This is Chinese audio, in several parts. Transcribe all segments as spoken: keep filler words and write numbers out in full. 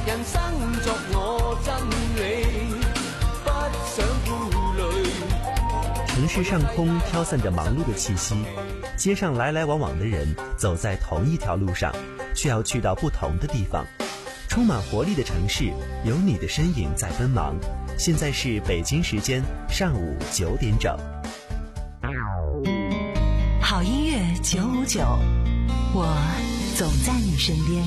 人生作我真理，不想顧慮。 城市上空飘散着忙碌的氣息，街上來來往往的人走在同一條路上，卻要去到不同的地方。充滿活力的城市，有你的身影在奔忙。現在是北京時間上午九點整。 好音樂九五九，我總在你身邊。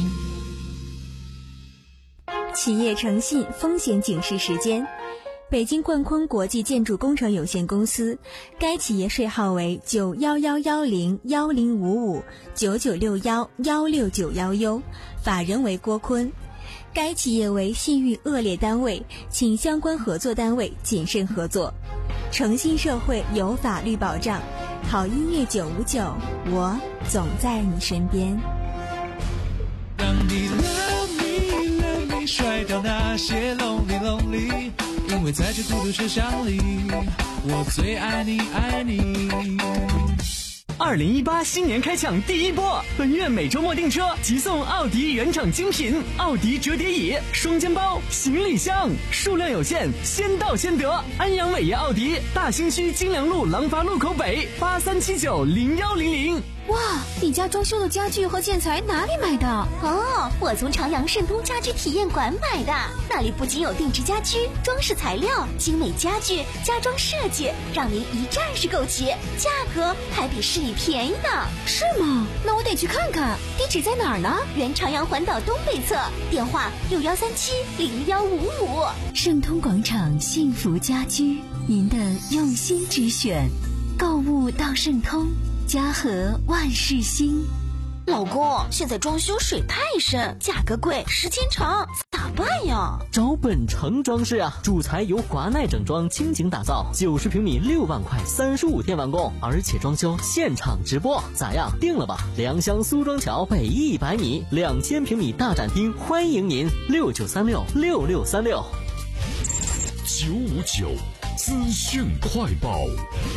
企業誠信風險警示時間。北京冠坤國際建築工程有限公司，該企業稅號為九幺幺幺零幺零五五九九六幺幺六九幺 U， 法人為郭坤。該企業為信譽惡劣單位，請相關合作單位謹慎合作。誠信社會有法律保障，好音樂九五九，我總在你身邊。 讓你 love me love me 甩掉那些 lonely lonely， 因為在這孤獨車廂裡，我最愛你愛你。 二零一八新年開搶第一波，本月每周末訂車即送奧迪原廠精品奧迪折疊椅、雙肩包、行李箱，數量有限，先到先得。安陽偉業奧迪大興區金良路廊坊路口北八三七九零幺零零。 哇，你家裝修的家具和建材哪里買的？ 哦，我從長陽盛通家居體驗館買的，那裡不僅有定制家居、裝飾材料、精美家具、家裝設計，讓您一站式購齊，價格還比市裡便宜呢。 是嗎？那我得去看看。地址在哪兒呢？ 原長陽環島東北側，電話六幺三七零幺五五。 盛通廣場幸福家居，您的用心之選，購物到盛通。家和萬事興。 老公，現在裝修水太深，價格貴，時間長，咋辦呀？ 找本城裝飾啊，主材由華奈整裝傾情打造，九十平米六萬塊，三十五天完工，而且裝修現場直播，咋樣？定了吧？良鄉蘇莊橋北一百米，兩千平米大展廳，歡迎您，六九三六六六三六。 九五九資訊快報。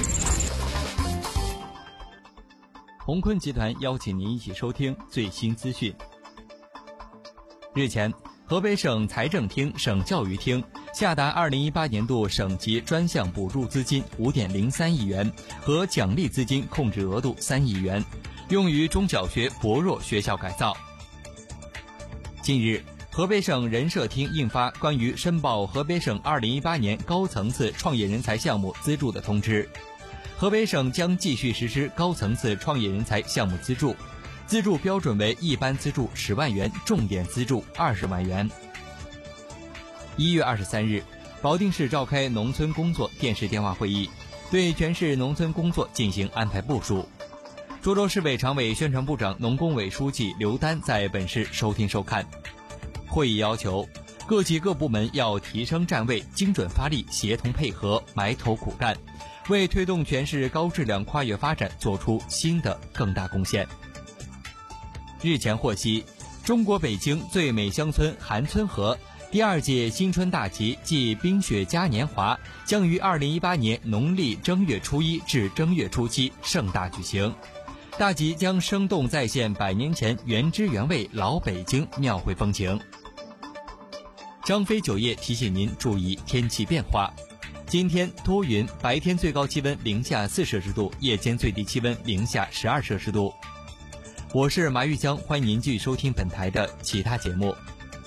宏坤集团邀请您一起收听最新资讯。日前，河北省财政厅、省教育厅下达二零一八年度省级专项补助资金 五点零三亿元和奖励资金控制额度三亿元，用于中小学薄弱学校改造。近日，河北省人社厅印发关于申报河北省二零一八年高层次创业人才项目资助的通知。河北省将继续实施高层次创业人才项目资助，资助标准为一般资助十万元，重点资助二十万元。一月二十三日，保定市召开农村工作电视电话会议，对全市农村工作进行安排部署。涿州市委常委、宣传部长、农工委书记刘丹在本市收听收看。会议要求，各级各部门要提升站位，精准发力，协同配合，埋头苦干，为推动全市高质量跨越发展做出新的更大贡献。日前获悉，中国北京最美乡村韩村河第二届新春大集暨冰雪嘉年华将于二零一八年农历正月初一至正月初七盛大举行。大集将生动再现百年前原汁原味老北京庙会风情。张飞酒业提醒您注意天气变化。今天多云，白天最高气温零下四摄氏度，夜间最低气温零下十二摄氏度。我是马玉江，欢迎您继续收听本台的其他节目。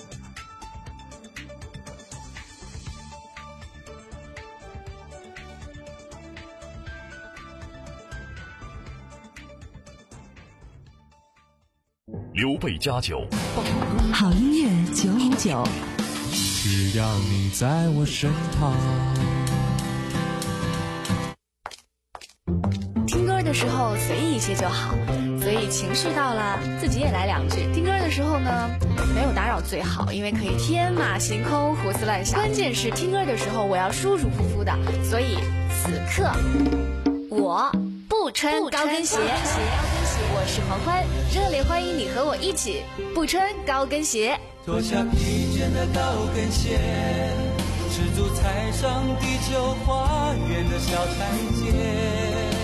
刘备家酒， 好音乐九五九， 只要你在我身旁。 听歌的时候随意一些就好，所以情绪到了自己也来两句。听歌的时候呢，没有打扰最好，因为可以天马行空、胡思乱想。关键是听歌的时候我要舒舒服服的，所以此刻我不穿高跟鞋。我是黄欢，热烈欢迎你和我一起不穿高跟鞋。 脱下疲倦的高跟鞋，赤足踩上地球花园的小台阶。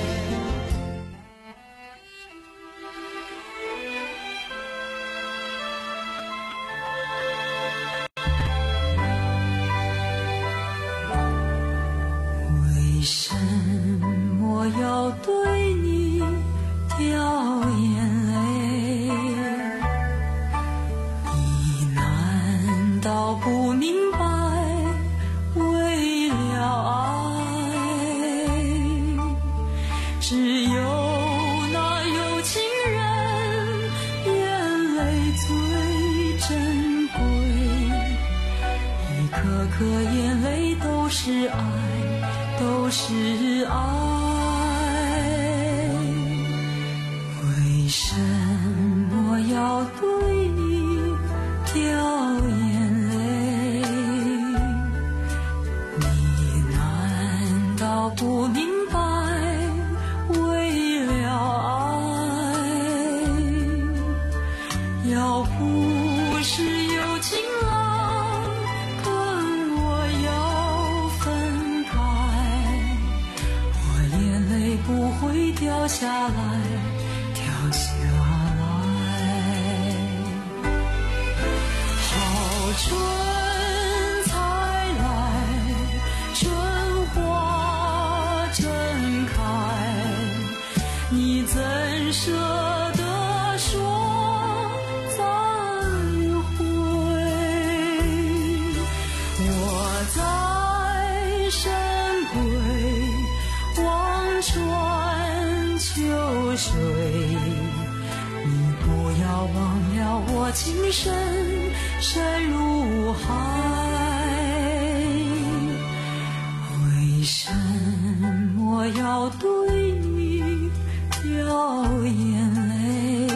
和眼泪都是爱，都是爱。为什么要对你掉眼泪？你难道不明白？为了爱，要不是有情郎跟我要分开，我眼泪不会掉下来，掉下来。好春才来，春花正开，你怎舍得说再会？我在深闺望穿秋水，你不要忘了我情深深如海。为什么要对你掉眼泪？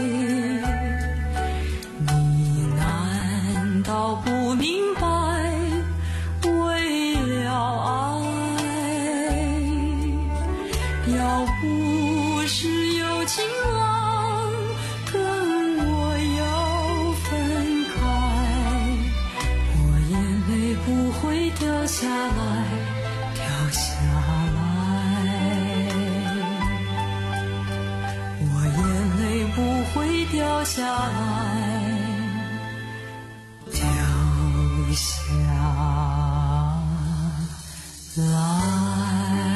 你难道不明白？为了爱，要不是有情郎跟我要分开，我眼泪不会掉下来，掉下来。我眼泪不会掉下来，掉下来。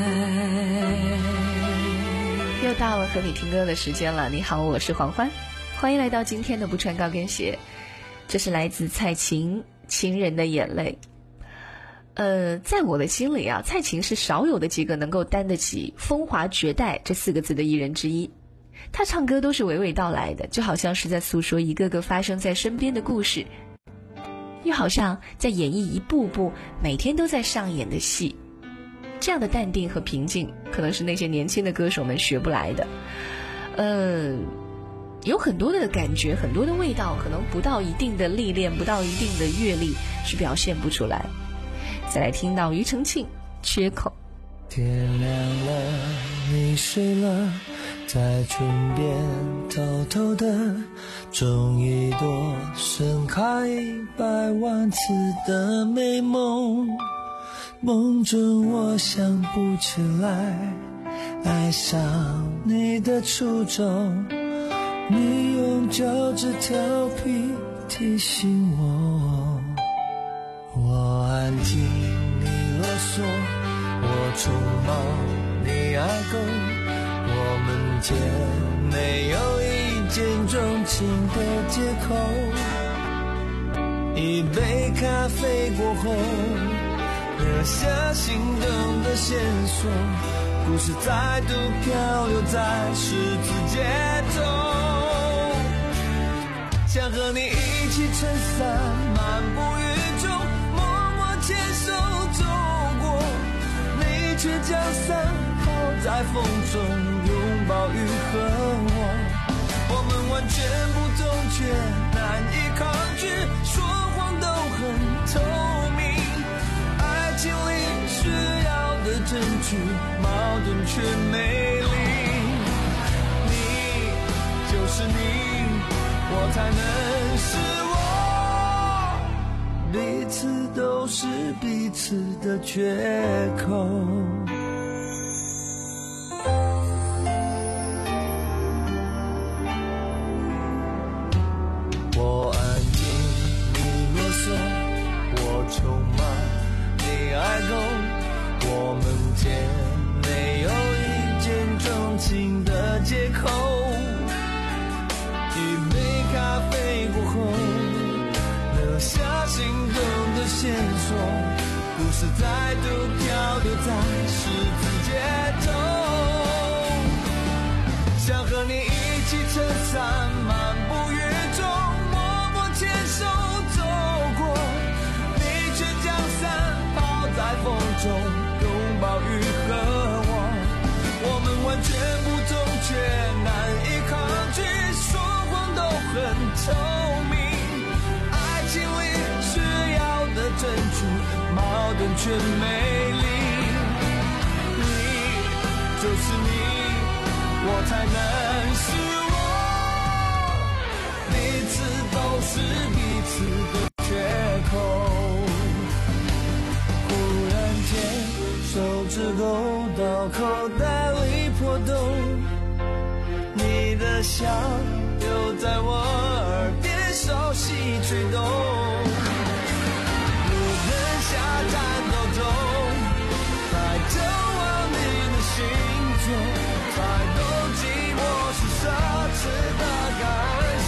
又到了和你听歌的时间了。你好，我是黄欢，欢迎来到今天的不穿高跟鞋。这是来自蔡琴《情人的眼泪》。呃，在我的心里啊，蔡琴是少有的几个能够担得起风华绝代这四个字的艺人之一。她唱歌都是娓娓道来的，就好像是在诉说一个个发生在身边的故事，又好像在演绎一部部每天都在上演的戏。这样的淡定和平静，可能是那些年轻的歌手们学不来的。呃，有很多的感觉，很多的味道，可能不到一定的历练，不到一定的阅历是表现不出来。再来听到庾澄庆《缺口》。 天亮了，你睡了，在唇边偷偷的种一朵盛开百万次的美梦。梦中我想不起来爱上你的初衷，你用脚趾调皮提醒我，我安静你啰嗦，我匆忙你爱够，我们间没有一见钟情的借口。一杯咖啡过后，留下心动的线索，故事再度漂流在十字街头。想和你一起撑伞漫步雨中，默默牵手走过，你却将伞抛在风中，拥抱雨和我。我们完全不同却难以抗拒，说谎都很透明，爱情里需要的证据，矛盾却美丽。你就是你，我才能是我，彼此都是彼此的缺口。我安静，你啰嗦，我匆忙，你爱够，我们间没有一见钟情的借口。一杯咖啡过后，留下心动的线索，故事再度漂流在十字街头。想和你一起撑伞漫步雨中，默默牵手走过，你却将却美丽。你就是你，我才能是我，彼此都是彼此的缺口。忽然间手指勾到口袋里破洞，你的笑又在我耳边熟悉吹动。路灯下战斗中，抬头望你的心中，才懂寂寞是奢侈的感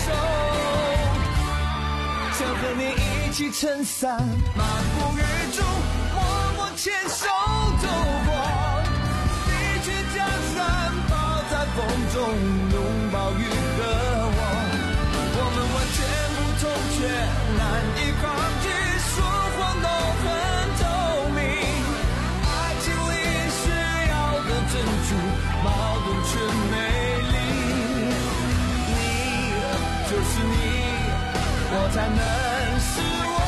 受。想和你一起撑伞，漫步雨中，默默牵手走过。你却将伞抱在风中，拥抱雨和我。我们完全不同，却难以抗拒，说谎都很透明。爱情里需要的珍珠，矛盾却美丽。你就是你，我才能是我。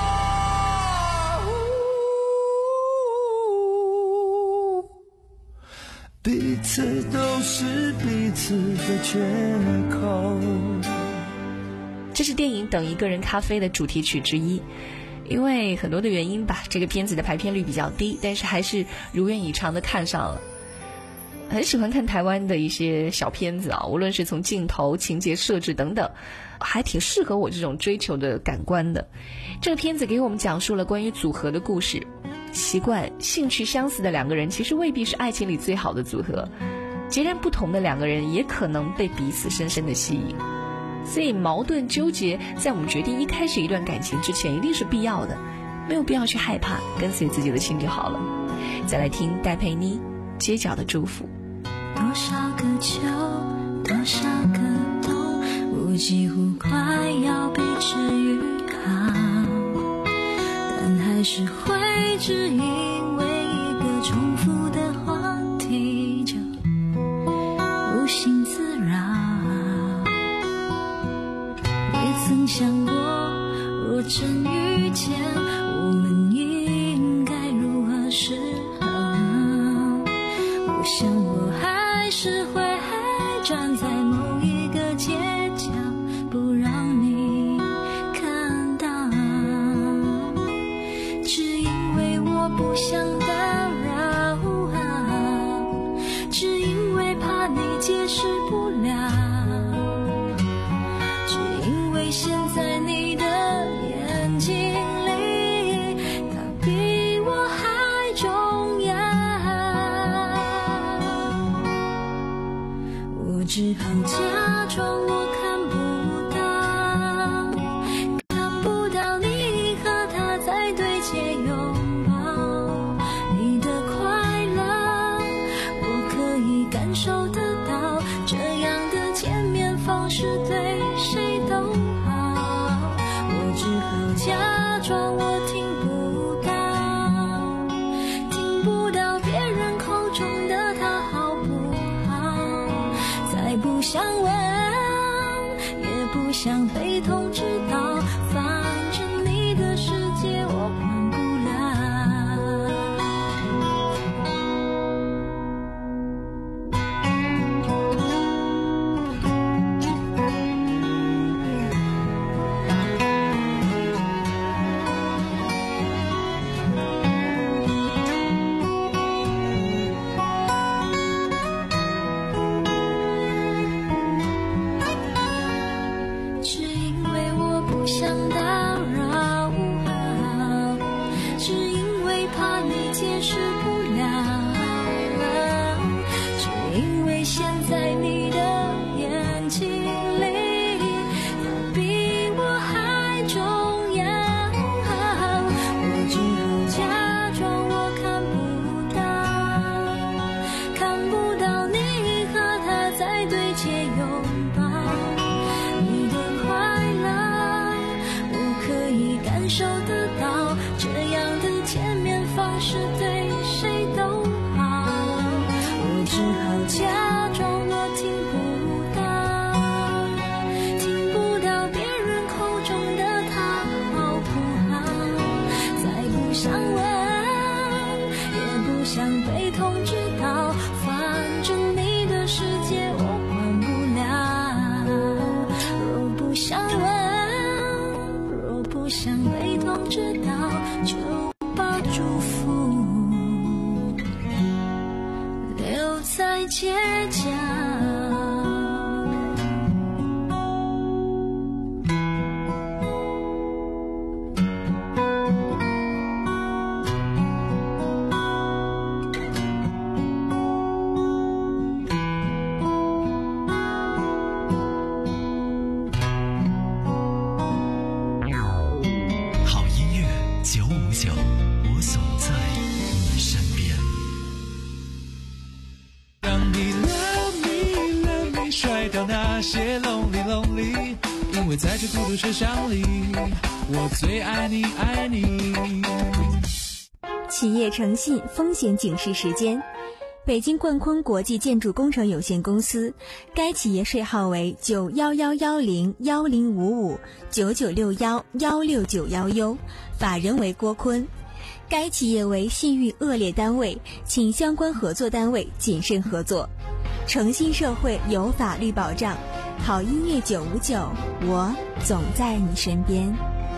彼此都是彼此的缺口。 这是电影《等一个人咖啡》的主题曲之一。因为很多的原因吧，这个片子的排片率比较低，但是还是如愿以偿的看上了。很喜欢看台湾的一些小片子啊，无论是从镜头、情节设置等等，还挺适合我这种追求的感官的。这个片子给我们讲述了关于组合的故事。习惯、兴趣相似的两个人，其实未必是爱情里最好的组合。截然不同的两个人，也可能被彼此深深的吸引。所以矛盾纠结，在我们决定一开始一段感情之前，一定是必要的，没有必要去害怕，跟随自己的心就好了。再来听戴佩妮《街角的祝福》。 多少个秋，多少个冬，我几乎快要被治愈好，但还是会只因为一个重复的话题就无心自扰。也曾想过，若真遇见，我们应该如何是好？我想我还是会站在某一个街角，不让你看到，只因为我不想打扰，只因为怕你解释不了，只因为现在你的眼睛里，它比我还重要。我只好假装我看不到，看不到你和他在对街拥抱，你的快乐我可以感受得到，这样的见面方式对谁都好。我只好假装我听不到，听不到别人口中的他好不好，再不想问，也不想被通知到，反正你的世界我管不只因为我不想打扰，只因为怕你解释不了，只因为现在你的眼睛里，它比我还重要。我只好假装我看不到，看不到你和他在对街拥抱，你的快乐我可以感受得到，这样的见面方式对谁都好。我只好假装我听不到，听不到别人口中的他好不好，再不想问， 想被通知到，就把祝福留在街角。 那些 lonely lonely， 因为在这孤独车厢里，我最爱你爱你。 企业诚信风险警示时间，北京冠坤国际建筑工程有限公司，该企业税号为九幺幺幺零幺零五五九九六幺幺六九幺 U， 法人为郭坤。该企业为信誉恶劣单位，请相关合作单位谨慎合作。诚信社会有法律保障，好音乐九五九，我总在你身边。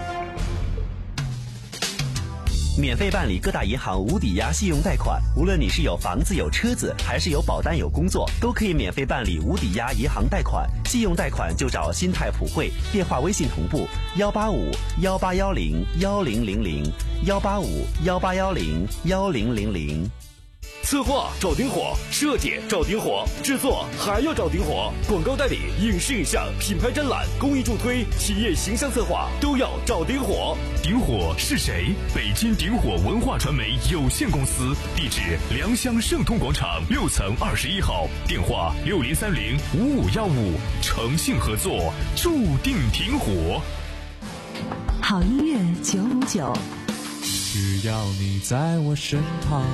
免费办理各大银行无抵押信用贷款，无论你是有房子有车子，还是有保单有工作，都可以免费办理无抵押银行贷款。信用贷款就找新泰普惠，电话微信同步幺八五幺八幺零幺零零零幺八五幺八幺零幺零零零。 策划找丁火，设计找丁火，制作还要找丁火，广告代理、影视影像、品牌展览、公益助推、企业形象策划都要找丁火。 丁火是谁？北京丁火文化传媒有限公司，地址良乡盛通广场六层二十一号，电话六零三零五五幺五，诚信合作，注定挺火。 好音乐九五九， 只要你在我身旁。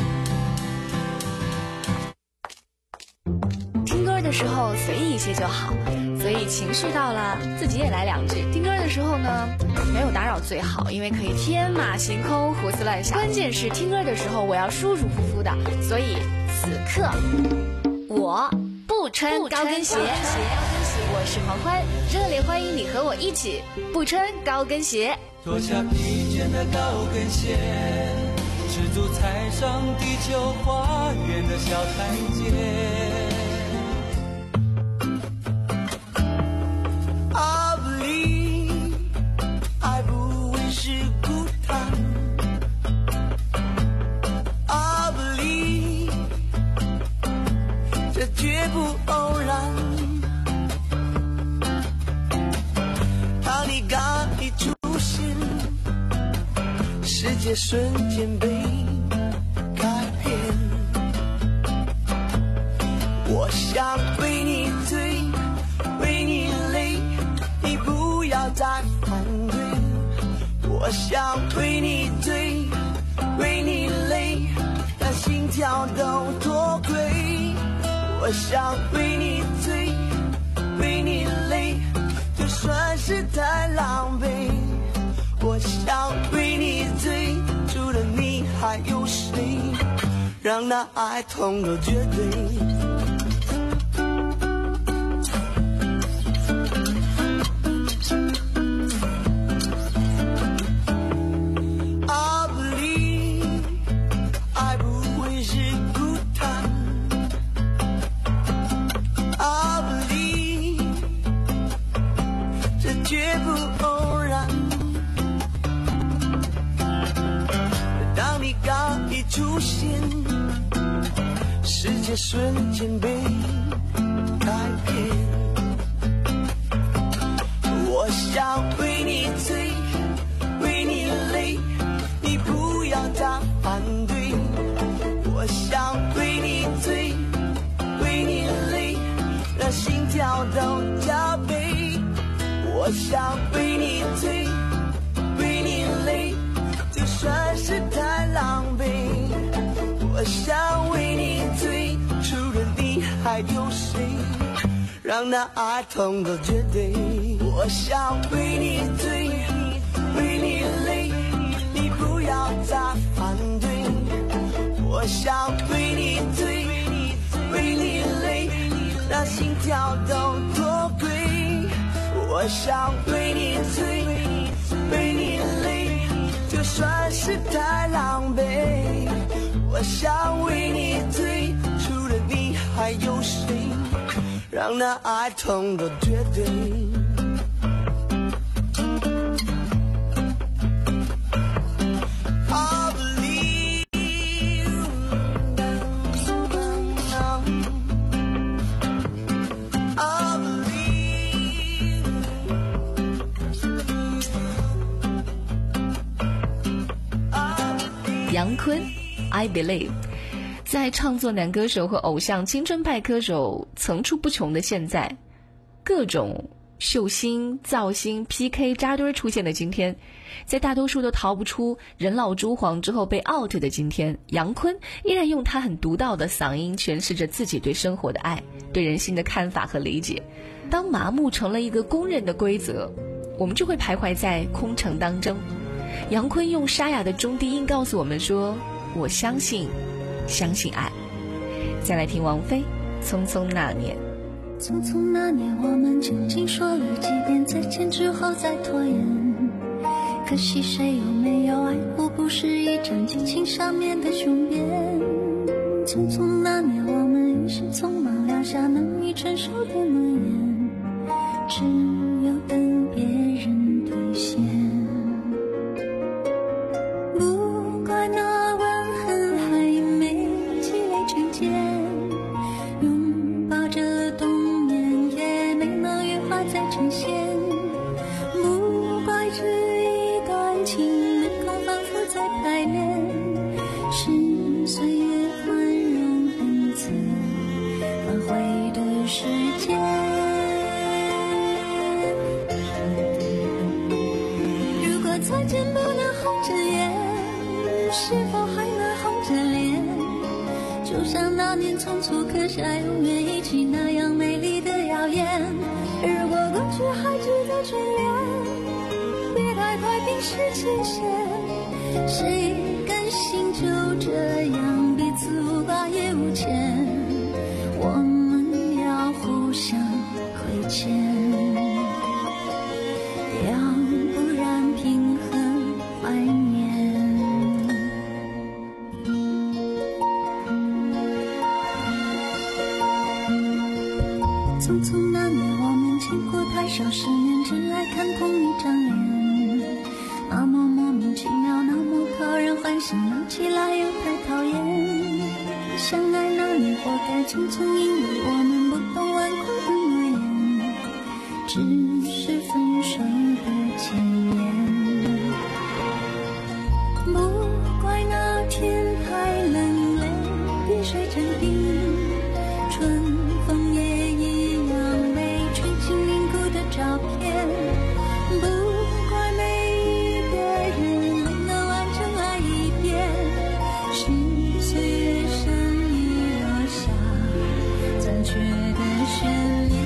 的时候随意一些就好，所以情绪到了自己也来两句。听歌的时候呢，没有打扰最好，因为可以天马行空胡思乱想。关键是听歌的时候我要舒舒服服的，所以此刻我不穿高跟鞋。我是黄欢，热烈欢迎你和我一起不穿高跟鞋。 脱下疲倦的高跟鞋，赤足踩上地球花园的小台阶。 绝不偶然，当你刚一出现，世界瞬间被改变。我想为你醉，为你累，你不要再反对。我想为你醉，为你累，让心跳都脱轨。我想为你醉，为你累，就算是太狼狈。我想为你醉，除了你还有谁？让那爱痛到绝对。出现，世界瞬间被改变。我想为你醉，为你累，你不要再反对。我想为你醉，为你累，让心跳都加倍。我想为你醉，为你累，就算是太狼狈。我想为你醉，除了你还有谁？让那爱痛到绝对。我想为你醉，为你累，你不要再反对。我想为你醉，为你累，让心跳都脱轨。我想为你醉，为你了想为你醉，除了你还有谁让那爱痛得绝对？ 杨坤 I Believe， 在创作男歌手和偶像青春派歌手层出不穷的现在，各种秀星造星 P K 扎堆出现的今天，在大多数都逃不出人老珠黄之后被 out 的今天，杨坤依然用他很独到的嗓音诠释着自己对生活的爱，对人性的看法和理解。当麻木成了一个公认的规则，我们就会徘徊在空城当中。杨坤用沙哑的中低音告诉我们说，我相信相信爱。再来听王菲匆匆那年。 匆匆那年，我们究竟说了几遍再见之后再拖延，可惜谁有没有爱过，不是一张激情上面的雄辩。匆匆那年，我们一时匆忙撂下难以承受的诺言，只有等别人兑现。不怪那吻痕还没积累成茧，拥抱着冬眠也没能羽化再成仙。不怪这一段情没空反复再排练，是岁月宽容恩赐挽回的时间。如果再见不能红着眼，是否还能红着脸？就像那年匆促刻下永远一起那样美丽的谣言。如果过去还值得眷恋，别太快冰释前嫌。谁甘心就这样彼此无挂也无牵？我们要互相亏欠，要不然凭何怀念？匆匆那年，我们见过太少世面，只爱看同一张脸，那么莫名其妙，那么讨人欢喜，闹起来又太讨厌。相爱那年，活该匆匆，因为我们不懂顽固的诺言，只是分手的前言。不怪那天太冷，泪滴水成冰，春风也一样没吹进凝固的照片。不怪每一个人没能完整爱一遍，是岁月深遗落下残缺的眷恋。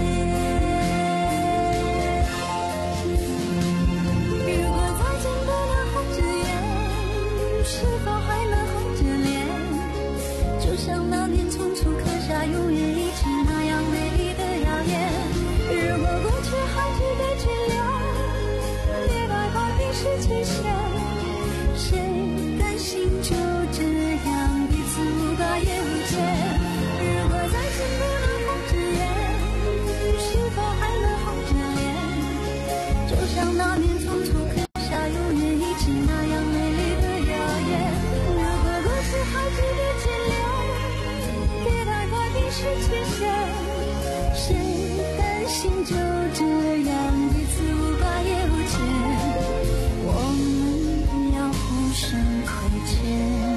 如果再见不能红着眼，是否还能红着脸？就像那年匆促刻下永远一起那样美丽的谣言。如果过去还值得眷恋，别太快冰释前嫌。谁甘心就这样彼此无挂也无牵？如果再见不能红着眼，是否还能红着脸？就像那年匆促刻下永远一起那样美丽的谣言。如果过去还值得眷恋，别太快冰释前嫌。谁甘心就这样彼此无挂也无牵？我们要互相亏欠，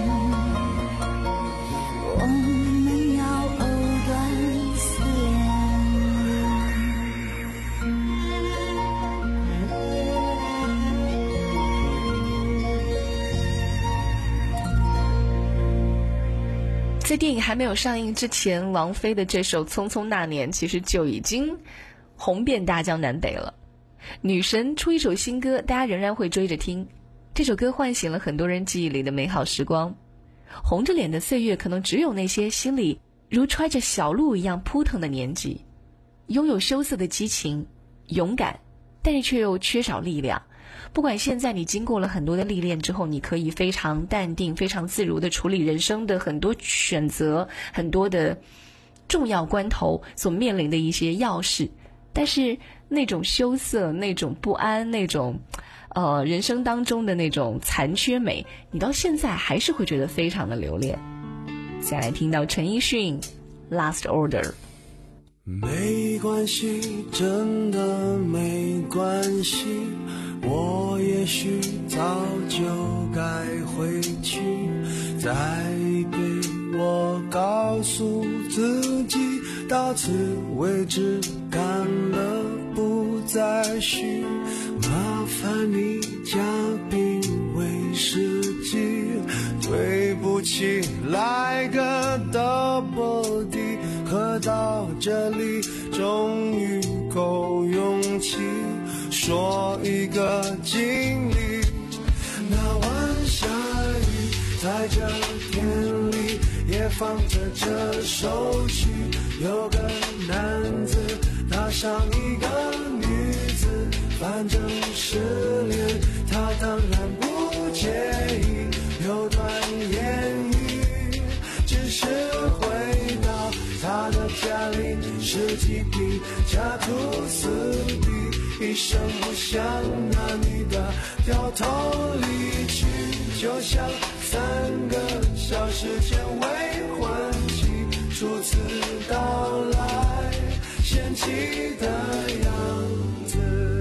我们要藕断丝在电影还没有上映之前，王菲的这首《匆匆那年》其实就已经红遍大江南北了。女神出一首新歌，大家仍然会追着听。这首歌唤醒了很多人记忆里的美好时光。红着脸的岁月，可能只有那些心里如揣着小鹿一样扑腾的年纪，拥有羞涩的激情，勇敢，但是却又缺少力量， 不管现在你经过了很多的历练之后，你可以非常淡定非常自如的处理人生的很多选择，很多的重要关头所面临的一些要事，但是那种羞涩，那种不安，那种呃人生当中的那种残缺美，你到现在还是会觉得非常的留恋。再来听到陈奕迅 Last Order。 没关系，真的没关系，我也许早就该回去，再被我告诉自己，到此为止，干了不再续，麻烦你加冰威士忌，对不起，来个 double D， 喝到这里终于够勇气说一个经历。那晚下雨，在这天里也放着这首曲，有个男子搭上一个女子，反正失恋他当然不介意，有段言语只是回到他的家里，十几瓶加吐司比，一声不响那女的掉头离去，就像三个小时前未婚妻初次到来嫌弃的样子。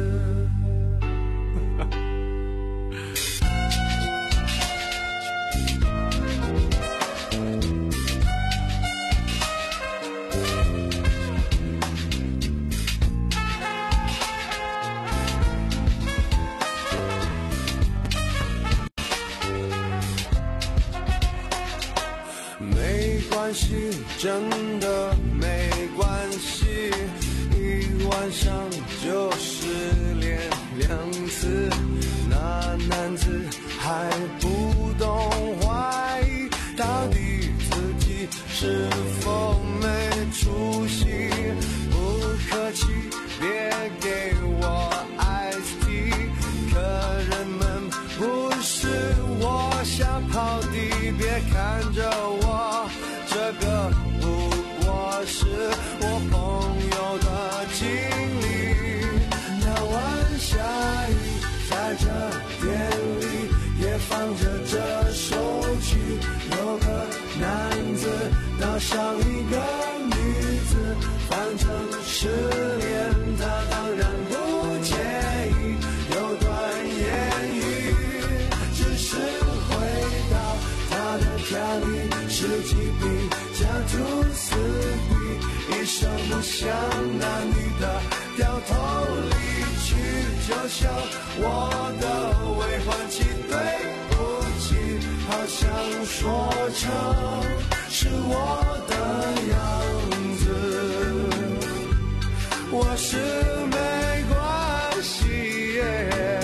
没关系，真的没关系，一晚上就失恋两次，那男子还不懂怀疑，到底自己是否没出息，不客气，别给我 iced tea， 客人们不是我想跑题，别看着我，这个不过是我朋友的经历。那晚下雨，在这店里也放着这首曲，有个男子搭上一个女子，反正失恋他当然不介意，有段言语只是回到他的家里，十几瓶加吐司比，一声不响那女的掉头离去，就像我的未婚妻，对不起，好像说成是我的样子，我是没关系耶。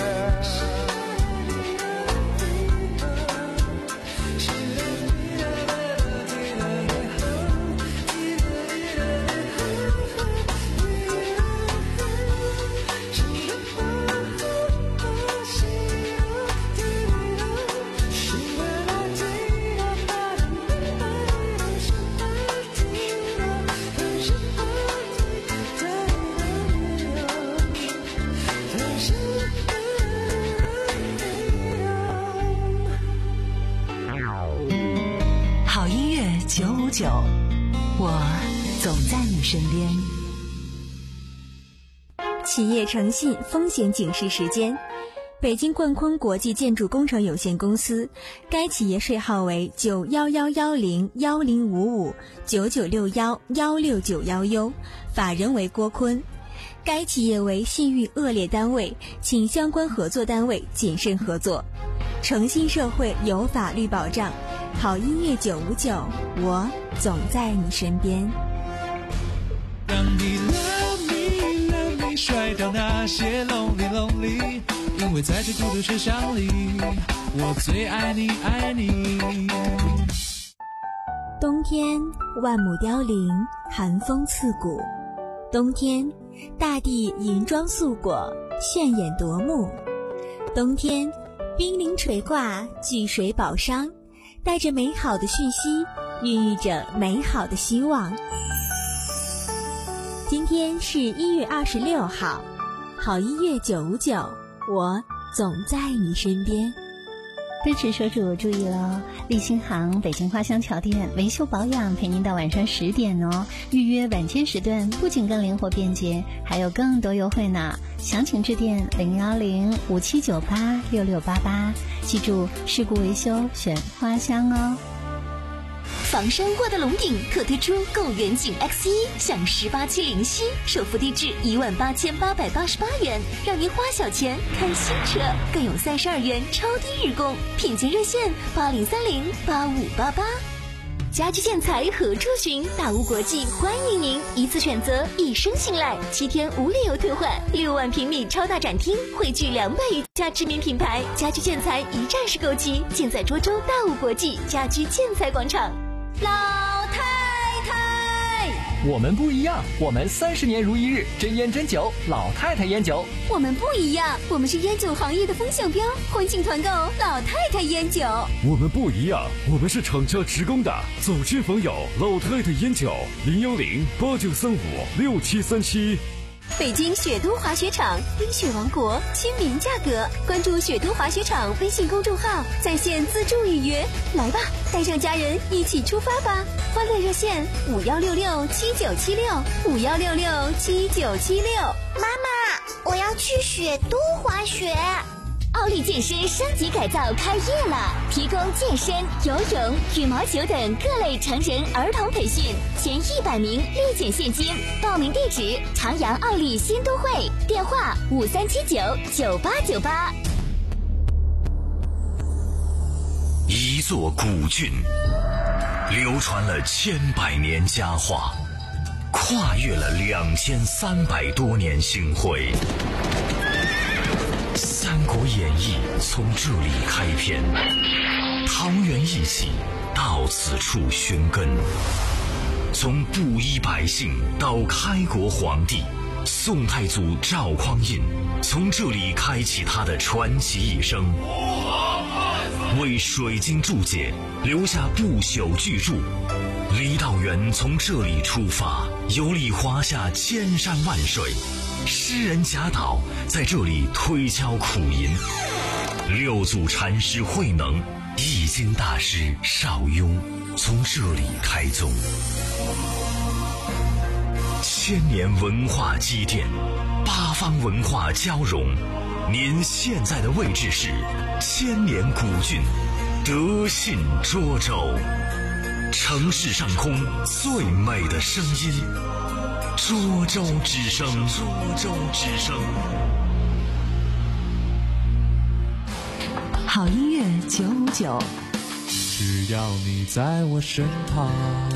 好音乐九五九，我总在你身边。 企业诚信风险警示时间。北京冠坤国际建筑工程有限公司，该企业税号为九幺幺幺零幺零五五九九六幺幺六九幺 U， 法人为郭坤。该企业为信誉恶劣单位，请相关合作单位谨慎合作。诚信社会有法律保障，好音乐九五九，我总在你身边。 让你 love me love me 甩掉那些 lonely lonely， 因为在这孤独车厢里，我最爱你爱你。 冬天万亩凋零，寒风刺骨。冬天大地银装素裹，炫眼夺目。 冬天，冰凌垂挂，聚水宝商，带着美好的讯息，孕育着美好的希望。今天是一月二十六号，好音乐九五九，我总在你身边。 支持所主注意喽！立新行北京花香桥店维修保养陪您到晚上十点哦。预约晚间时段不仅更灵活便捷，还有更多优惠呢。详情致电零幺零五七九八六六八八，记住事故维修选花香哦。 房山沃德龙顶特推出购远景 X 一 享十八期零息，首付低至一万八千八百八十八元，让您花小钱看新车，更有三十二元超低日供，品鉴热线八零三零八五八八。家居建材何处寻？大屋国际欢迎您，一次选择，一生信赖，七天无理由退换，六万平米超大展厅，汇聚两百余家知名品牌，家居建材一站式购齐，建在涿州大屋国际家居建材广场。 老太太， 我们不一样，我们三十年如一日，真烟真酒，老太太烟酒。 我们不一样，我们是烟酒行业的风向标，欢庆团购老太太烟酒。 我们不一样，我们是厂家职工的，走亲访友，老太太烟酒，零幺零八九三五六七三七。 北京雪都滑雪场，冰雪王国，亲民价格。关注雪都滑雪场微信公众号，在线自助预约。来吧，带上家人一起出发吧！欢乐热线五幺六六七九七六五幺六六七九七六。 妈妈，我要去雪都滑雪。 奥利健身升级改造开业了，提供健身、游泳、羽毛球等各类成人儿童培训，前一百名立减现金。报名地址：长阳奥利新都会，电话五三七九九八九八。 一座古郡，流传了千百年佳话，跨越了两千三百多年星辉。《三国演义》从这里开篇，桃园一起到此处寻根。从布衣百姓到开国皇帝，宋太祖赵匡胤从这里开启他的传奇一生，为水晶注解留下不朽巨著。李道元从这里出发，游历华夏千山万水。诗人贾岛在这里推敲苦吟，六祖禅师慧能、易经大师邵雍从这里开宗。千年文化积淀，八方文化交融。您现在的位置是千年古郡德信涿州，城市上空最美的声音。涿州之声，涿州之声。 好音乐九五九， 只要你在我身旁。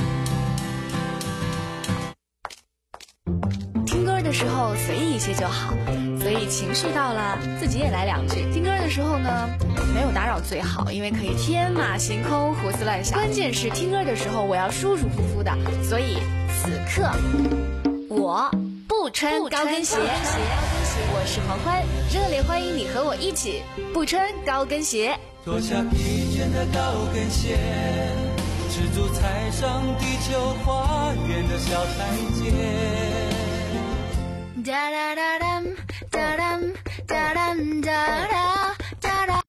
听歌的时候随意一些就好，所以情绪到了，自己也来两句。听歌的时候呢，没有打扰最好，因为可以天马行空、胡思乱想。关键是听歌的时候，我要舒舒服服的，所以此刻。我不穿高跟鞋，我是黄欢，热烈欢迎你和我一起不穿高跟鞋。 脱下疲倦的高跟鞋，赤足踩上地球花园的小台阶。 哒哒哒哒哒哒哒哒哒哒哒哒。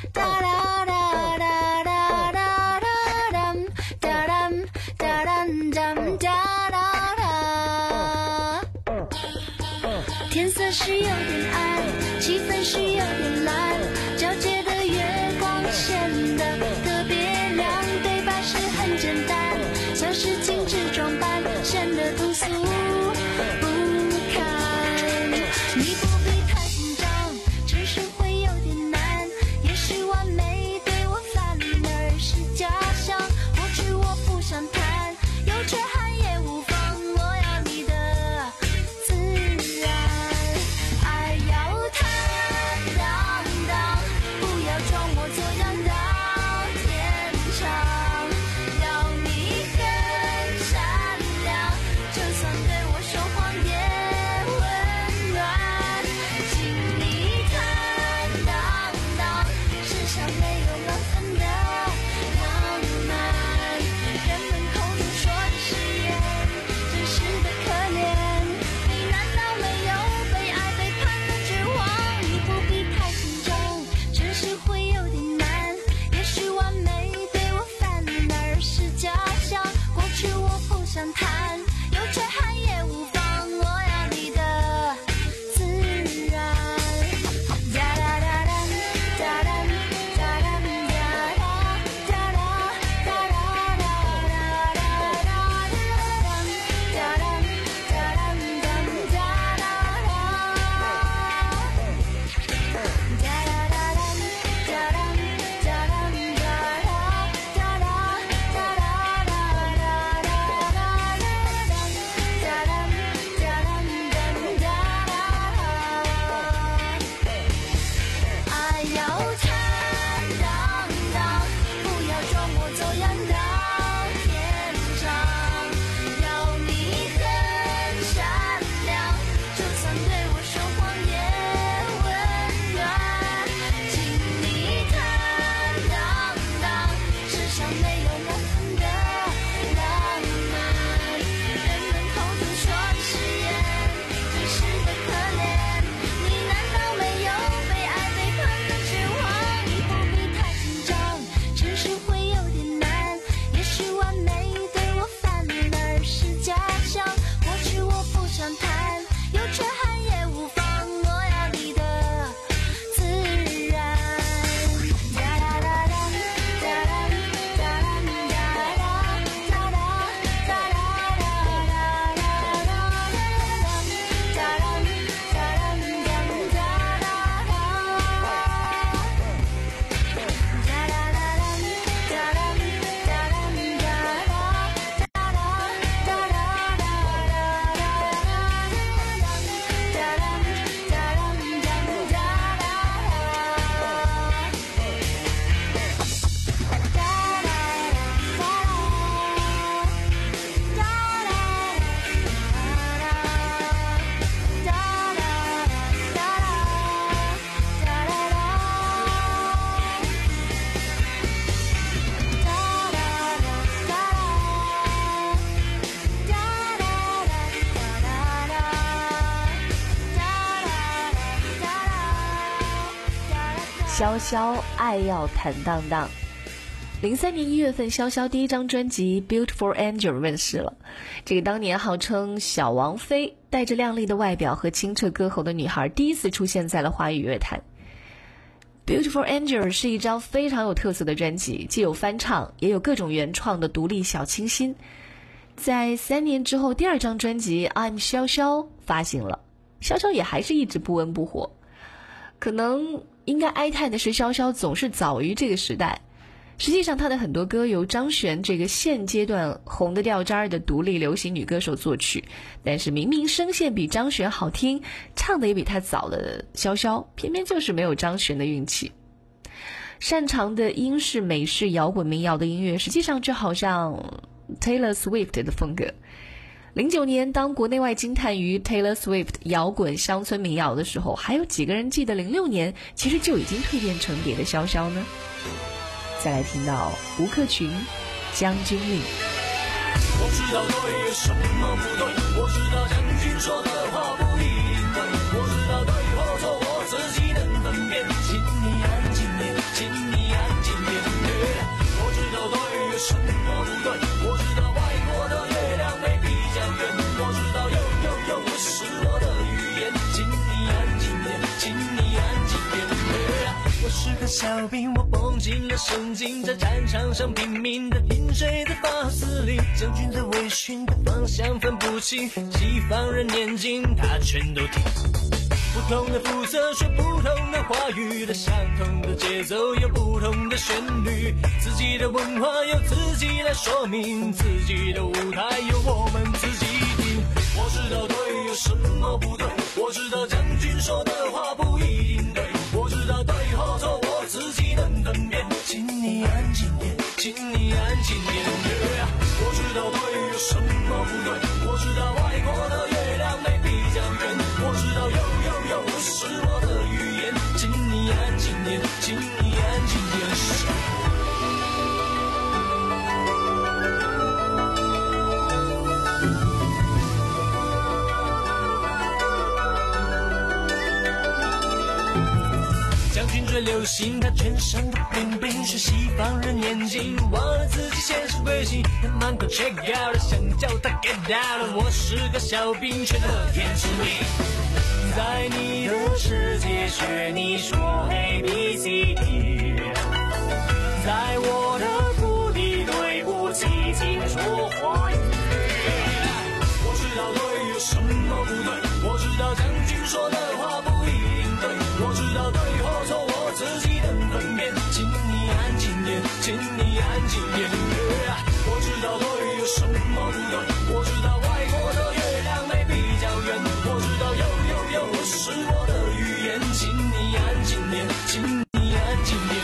天色是有点暗，气氛是有点蓝，皎洁的月光显得特别亮，对白是很简单，像是精致装扮，显得通俗不堪。你不必太紧张，只是会有点潇潇爱要坦荡荡。零三年一月份，潇潇第一张专辑《Beautiful Angel》问世了。这个当年号称小王妃，带着靓丽的外表和清澈歌喉的女孩，第一次出现在了华语乐坛。《Beautiful Angel》是一张非常有特色的专辑，既有翻唱，也有各种原创的独立小清新。在三年之后，第二张专辑《I'm 潇潇》发行了，潇潇也还是一直不温不火。可能应该哀叹的是，潇潇总是早于这个时代。实际上，她的很多歌由张悬这个现阶段红得掉渣儿的独立流行女歌手作曲，但是明明声线比张悬好听，唱的也比她早的潇潇，偏偏就是没有张悬的运气。擅长的英式、美式、摇滚、民谣的音乐，实际上就好像 Taylor Swift 的风格。零九年，当国内外惊叹于 Taylor Swift 摇滚乡村民谣的时候，还有几个人记得零六年其实就已经蜕变成别的潇潇呢？再来听到吴克群《将军令》。 我知道对什么不对，我知道将军说的话不一定对，我知道对或错我自己能分辨，请你安静点，请你安静点。我知道对什么不对，我知道外国的月亮没比较圆，我知道有有有不是我的语言，请你安静点，请你安静点。我是个小兵，我绷紧了神经，在战场上拼命的听谁在发司令，将军在微醺的方向分不清，西方人念经他全都听，不同的肤色说不同的话语，的相同的节奏有不同的旋律，自己的文化由自己来说明，自己的舞台由我们自己定。我知道对有什么不对，我知道将军说的话不一定对，我知道对或错我自己能分辨，请你安静点，请你安静点。我知道对有什么不对，我知道外国的月亮没比较圆，我知道有有有不是我的语言，请你安静点，请你安静点。将军最流行，他全身的冰冰，是西方人念经，忘了自己现实轨迹。他满口 check out， 想叫他 get out， 我是个小兵，却乐天知命。在你的世界学你说 A B C D， 在我的土地对不起，请说华语。我知道对有什么不对，我知道将军说的话不一定对，我知道对或错我自己能分辨，请你安静点，请你安静点。我知道对有什么不对，我知道外国的月亮没比较圆，我知道有有有不是我的语言，请你安静点，请静点。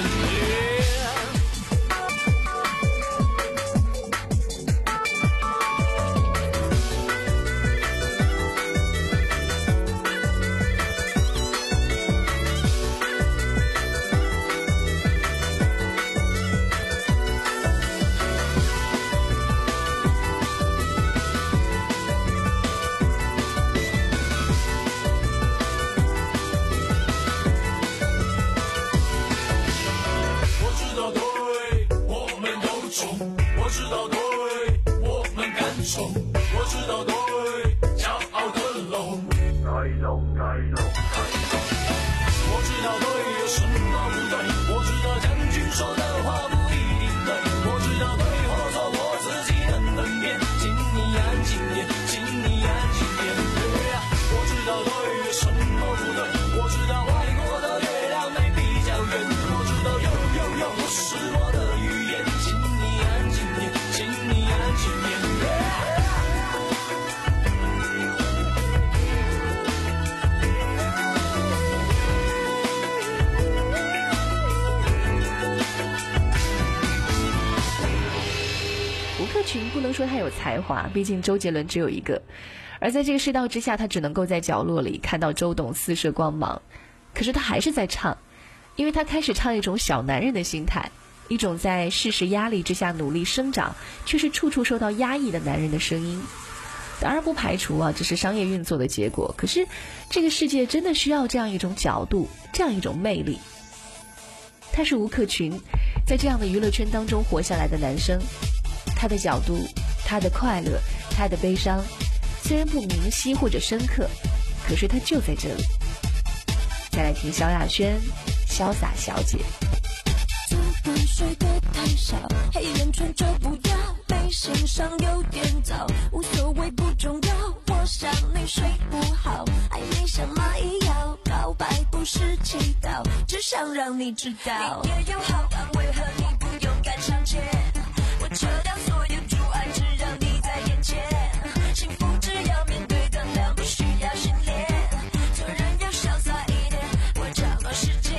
不能说他有才华，毕竟周杰伦只有一个，而在这个世道之下，他只能够在角落里看到周董四射光芒。可是他还是在唱，因为他开始唱一种小男人的心态，一种在事实压力之下努力生长，却是处处受到压抑的男人的声音。当然不排除啊，这是商业运作的结果，可是这个世界真的需要这样一种角度，这样一种魅力。他是吴克群，在这样的娱乐圈当中活下来的男生，他的角度，他的快乐，他的悲伤，虽然不明晰或者深刻，可是他就在这里。再来听萧亚轩《潇洒小姐》。 昨晚睡得太少，黑眼圈就不要，眉心上有点早，无所谓不重要，我想你睡不好，爱你像蚂蚁咬，告白不是祈祷，只想让你知道你也有好感，为何你不勇敢上前，我撤掉所有阻碍，只让你在眼前，幸福只要面对胆量，不需要训练，做人要潇洒一点，我找到时间。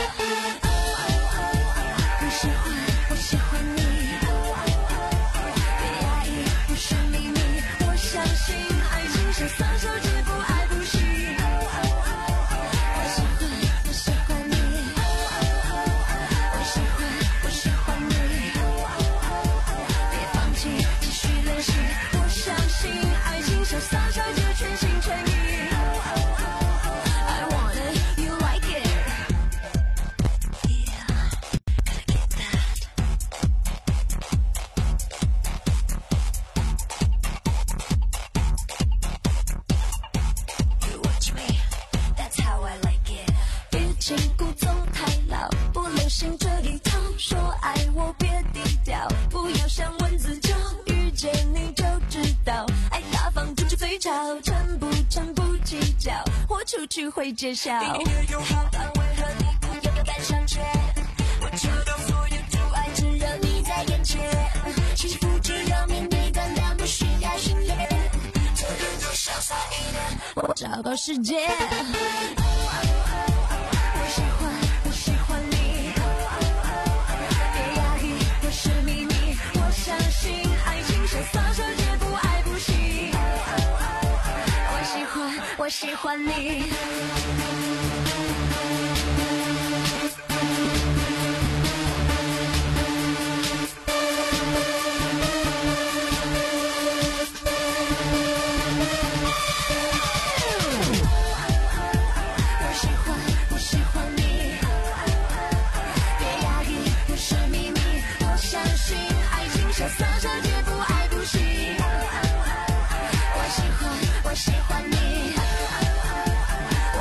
我喜欢，我喜欢你，别压抑，不是秘密，我相信爱情像撒手接不爱不惜。我喜欢，我喜欢你，我喜欢，我喜欢你，别放弃，继续练习，我相信爱情像撒手接全心全意。I want it, you like it, yeah, gotta get that. You watch me, that's how I like it. 别请故纵太老，不流行这一套，说爱我别低调，不要像蚊子叫，遇见你就知道，爱大方就是最潮，真不真不计较，我出去会揭晓。你也有好感，为何你不勇敢上前，我撤掉所有阻碍，只让你在眼前，幸福只要面对胆量，不需要训练，做人就潇洒一点，我找到时间。我喜欢，我喜欢你，别压抑，不是秘密，我相信爱情像撒手接不爱不惜。我喜欢，我喜欢你。我喜欢，我喜欢你，别压抑，不是秘密，我相信爱情像撒手接不爱不惜。我喜欢，我喜欢你，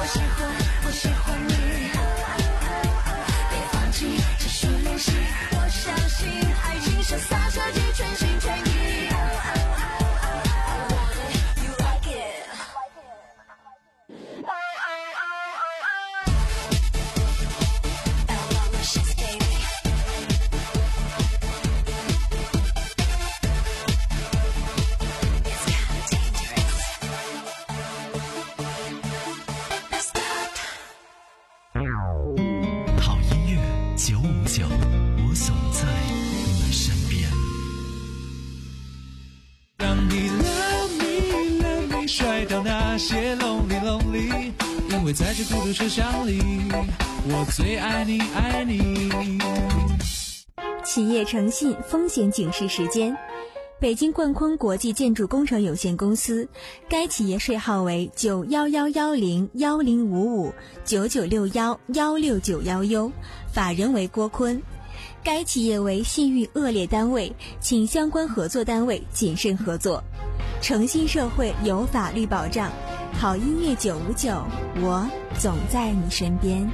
小，我总在你身边。 让你 love me love me 甩掉那些 lonely lonely， 因为在这孤独车厢里，我最爱你爱你。 企业诚信风险警示时间。北京冠坤国际建筑工程有限公司，该企业税号为九幺幺幺零幺零五五九九六幺幺六九幺 U， 法人为郭坤。该企业为信誉恶劣单位，请相关合作单位谨慎合作。诚信社会有法律保障，好音乐九五九，我总在你身边。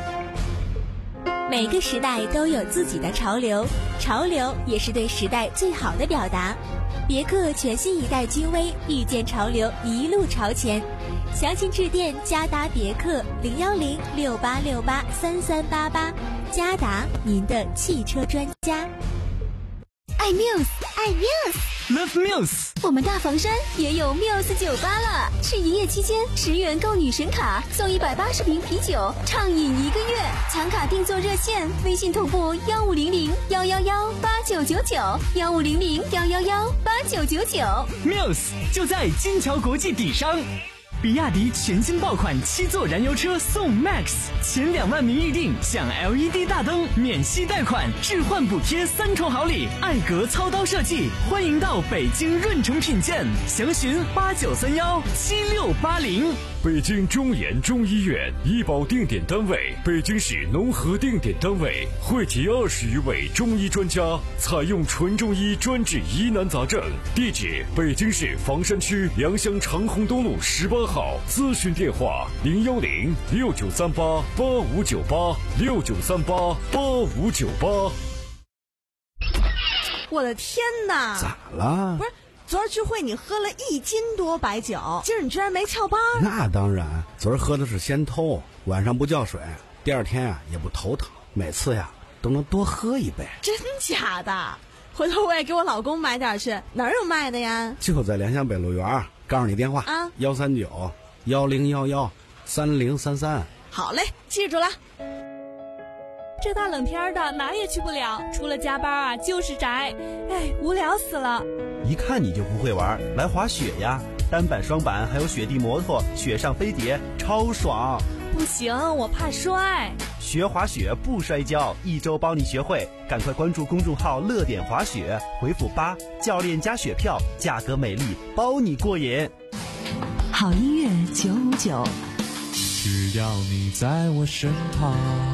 每个时代都有自己的潮流，潮流也是对时代最好的表达。别克全新一代君威，遇见潮流，一路朝前。详情致电嘉达别克零幺零六八六八三三八八，嘉达您的汽车专家。 爱 Muse， 爱 Muse，Love Muse。 我们大房山也有 Muse 酒吧了，是营业期间十元购女神卡，送一百八十瓶啤酒，畅饮一个月。抢卡订座热线：微信同步幺五零零幺幺幺八九九九，幺五零零幺幺幺八九九九。 Muse 就在金桥国际底商。比亚迪全新爆款七座燃油车送 Max， 前两万名预定享 L E D 大灯，免息贷款，置换补贴三重好礼，艾格操刀设计，欢迎到北京润城品鉴，详询八九三幺七六八零。 北京中研中医院医保定点单位，北京市农合定点单位，汇集二十余位中医专家，采用纯中医专治疑难杂症。地址：北京市房山区良乡长虹东路十八号。咨询电话：零幺零六九三八八五九八六九三八八五九八。 我的天哪！ 咋了？ 不是。昨儿聚会你喝了一斤多白酒，今儿你居然没翘班？ 那当然，昨儿喝的是仙偷，晚上不叫水，第二天呀、啊、也不头疼，每次呀都能多喝一杯。 真假的？回头我也给我老公买点去，哪儿有卖的呀？ 就在良乡北路园，告诉你电话啊，幺三九幺零幺幺三零三三。 好嘞，记住了。 这大冷天的哪也去不了，除了加班啊就是宅，哎，无聊死了。 一看你就不会玩，来滑雪呀，单板双板还有雪地摩托，雪上飞碟超爽。 不行，我怕摔。 学滑雪不摔跤，一周帮你学会，赶快关注公众号乐点滑雪，回复八，教练加雪票，价格美丽，包你过瘾。 好音乐九五九， 只要你在我身旁。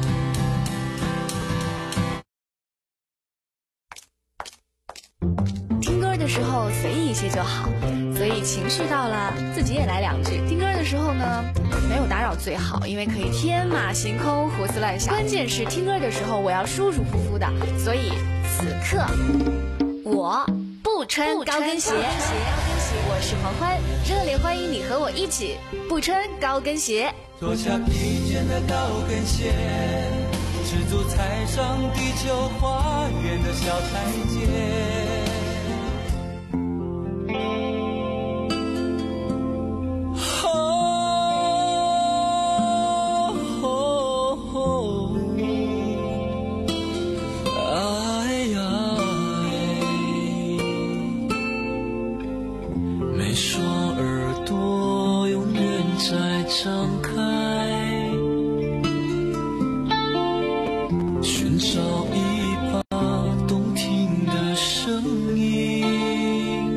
听歌的时候随意一些就好，所以情绪到了自己也来两句。听歌的时候呢，没有打扰最好，因为可以天马行空胡思乱想。关键是听歌的时候我要舒舒服服的，所以此刻我不穿高跟鞋。我是黄欢，热烈欢迎你和我一起不穿高跟鞋。 脱下披肩的高跟鞋，赤足踩上地球花园的小台阶。 张开，寻找一把动听的声音，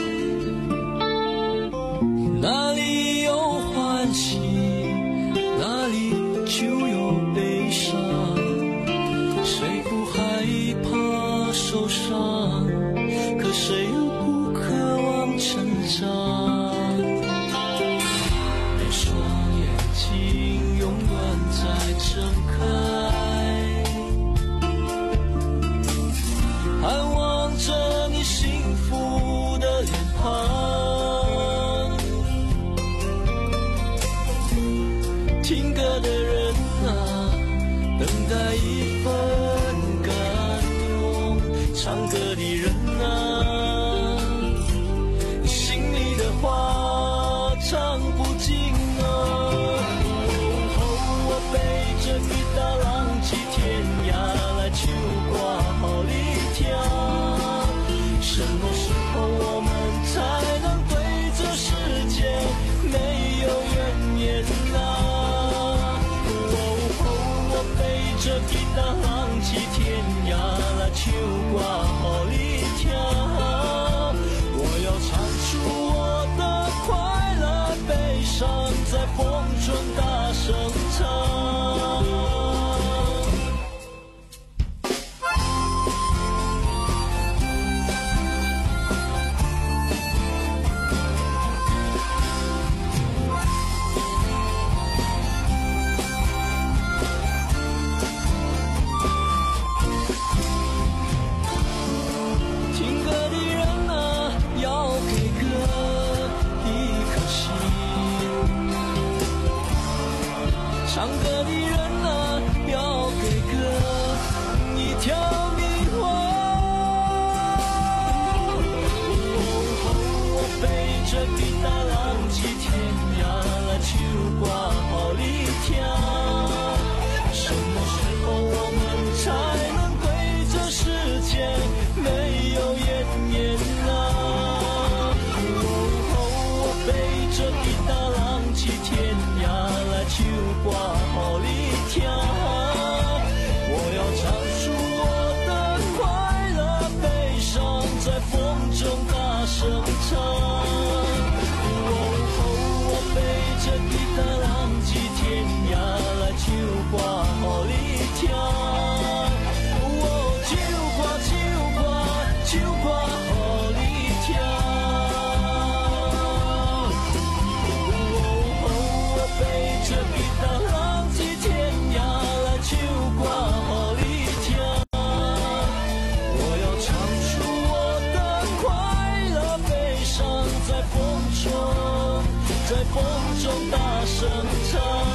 哪里有欢喜，哪里就有悲伤，谁不害怕受伤，可谁又不渴望成长。睁开，盼望着你幸福的脸庞。听歌的人啊，等待一份感动；唱歌的人啊，心里的话唱不尽啊。背着吉他浪迹天涯，来求吉他浪迹天涯，来唱歌给你听。我要唱出我的快乐悲伤，在风中大声唱。唱歌的人啊，要给歌一条迷惑。我背着吉他浪迹天涯，来唱歌给你听。什么时候我们才能对这世界没有怨言啊？我背着吉他浪迹天涯，来唱歌给你听。我要唱出我的快乐悲伤，在风中大声唱。我背着吉他浪迹天涯，来唱歌给你听。我唱歌唱歌唱歌给你听。我背着吉他浪迹天涯，来唱歌给你听。我要唱出我的快乐悲伤，在风中，在风中大声唱。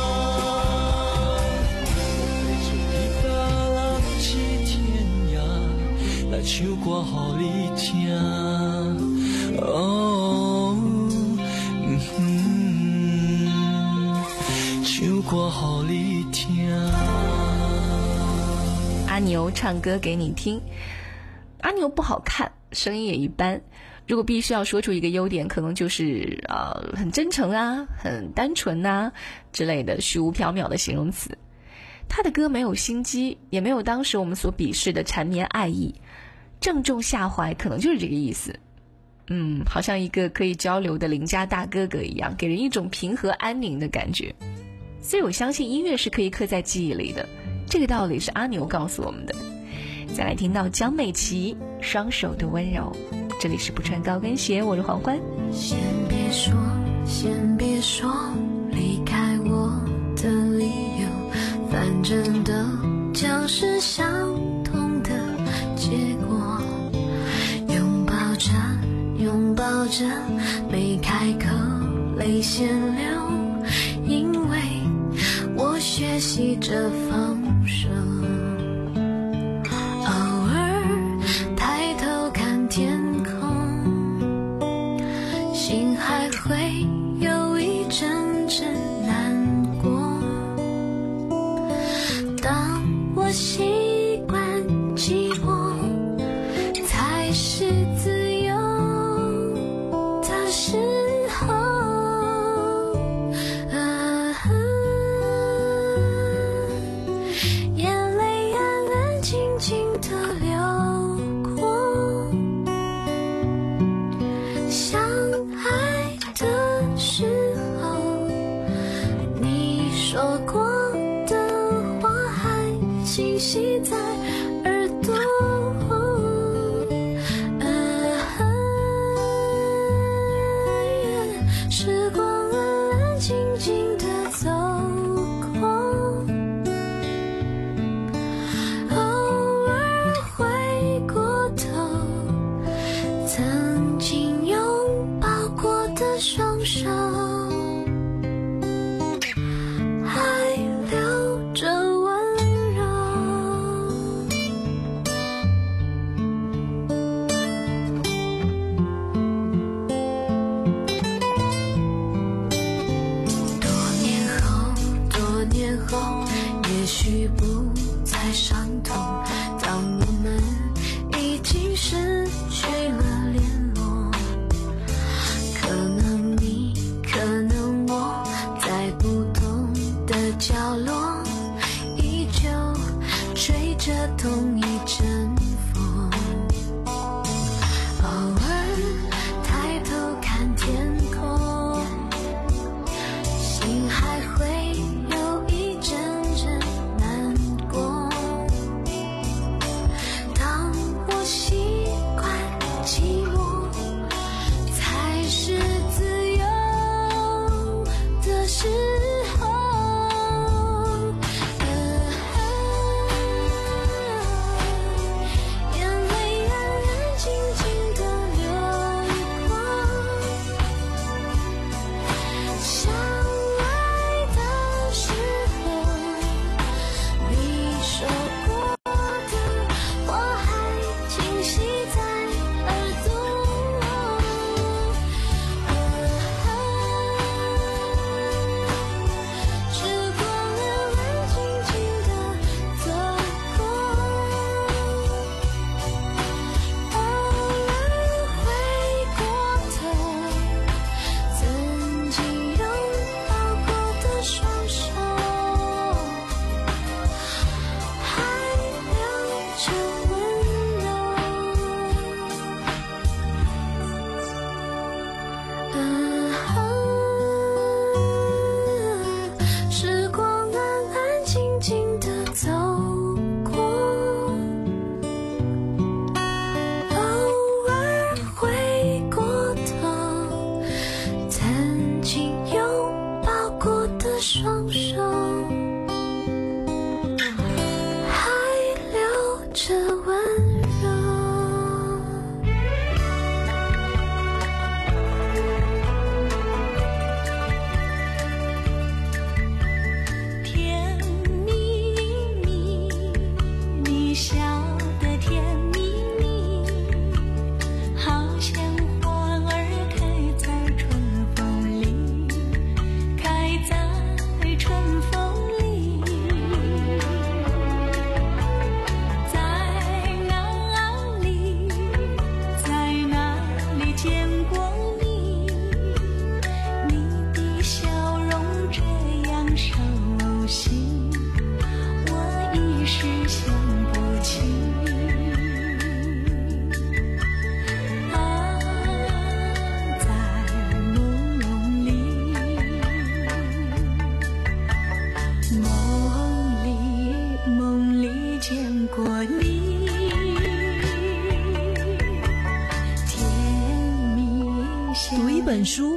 我背着吉他浪迹天涯，来唱歌给你听。哦，嗯哼，唱歌给你听。 阿牛唱歌给你听。阿牛不好看，声音也一般。如果必须要说出一个优点，可能就是呃很真诚啊，很单纯啊之类的虚无缥缈的形容词。他的歌没有心机，也没有当时我们所鄙视的缠绵爱意，正中下怀，可能就是这个意思。嗯，好像一个可以交流的邻家大哥哥一样，给人一种平和安宁的感觉。所以我相信音乐是可以刻在记忆里的，这个道理是阿牛告诉我们的。再来听到江美琪双手的温柔。这里是不穿高跟鞋，我是黄欢。 先别说，先别说离开我的理由，反正都将是相同的结果。拥抱着，拥抱着，没开口，泪先流，因为我学习着放手。偶尔抬头看天空，心还会有一阵阵难过。当我习惯寂寞，才是自由的时候。啊，眼泪安安静静地流过。相爱的时候，你说过的话还清晰在耳朵。时光安安静静地走过，偶尔回过头，曾经拥抱过的双手，还留着温柔。多年后，多年后，也许不再伤痛，当我们已经失去了联络。可能你，可能我，在不同的角落，依旧着同一阵风，偶尔抬头看天空，心还会有一阵阵难过。当我习惯寂寞才是自由的时候，双手还留着温柔。甜蜜蜜，你笑得甜蜜蜜，好像花儿开在春风里，开在春风里，在哪里，在哪里见过你？你的笑容这样熟悉，我一时想不起。啊，在梦里。梦里，梦里见过你，甜蜜。 读一本书，